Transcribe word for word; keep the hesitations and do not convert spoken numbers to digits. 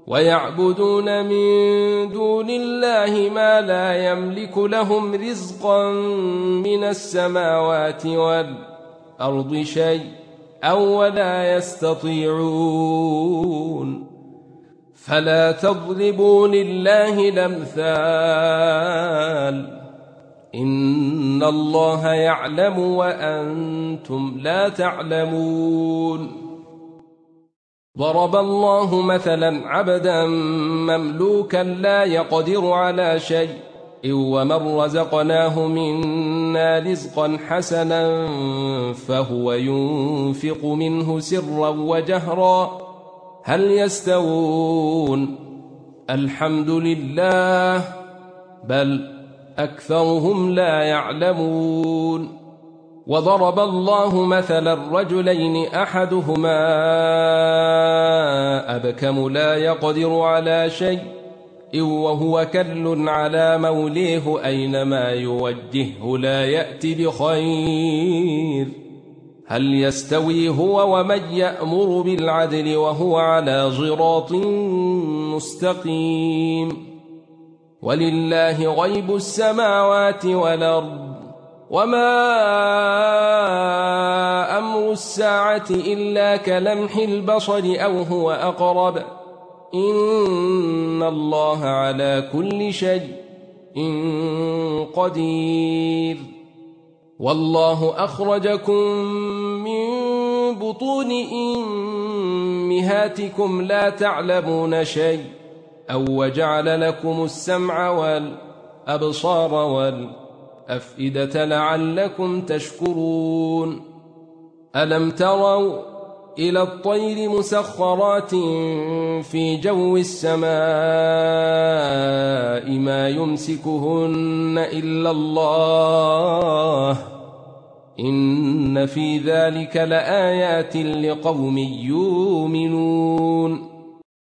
ويعبدون من دون الله ما لا يملك لهم رزقا من السماوات والأرض شيء أو ولا يستطيعون فلا تضربوا لله الأمثال إن الله يعلم وأنتم لا تعلمون ضرب الله مثلا عبدا مملوكا لا يقدر على شيء ومن رزقناه منا رزقا حسنا فهو ينفق منه سرا وجهرا هل يستوون الحمد لله بل أكثرهم لا يعلمون وضرب الله مثلا رجلين أحدهما أبكم لا يقدر على شيء وهو كل على موليه أينما يوجهه لا يأتي بخير هل يستوي هو ومن يأمر بالعدل وهو على صراط مستقيم ولله غيب السماوات والأرض وما أمر الساعة إلا كلمح البصر أو هو أقرب إن الله على كل شيء قدير والله أخرجكم من بطون أمهاتكم لا تعلمون شيء أو وجعل لكم السمع والأبصار والأفئدة لعلكم تشكرون ألم تروا إلى الطير مسخرات في جو السماء ما يمسكهن إلا الله إن في ذلك لآيات لقوم يؤمنون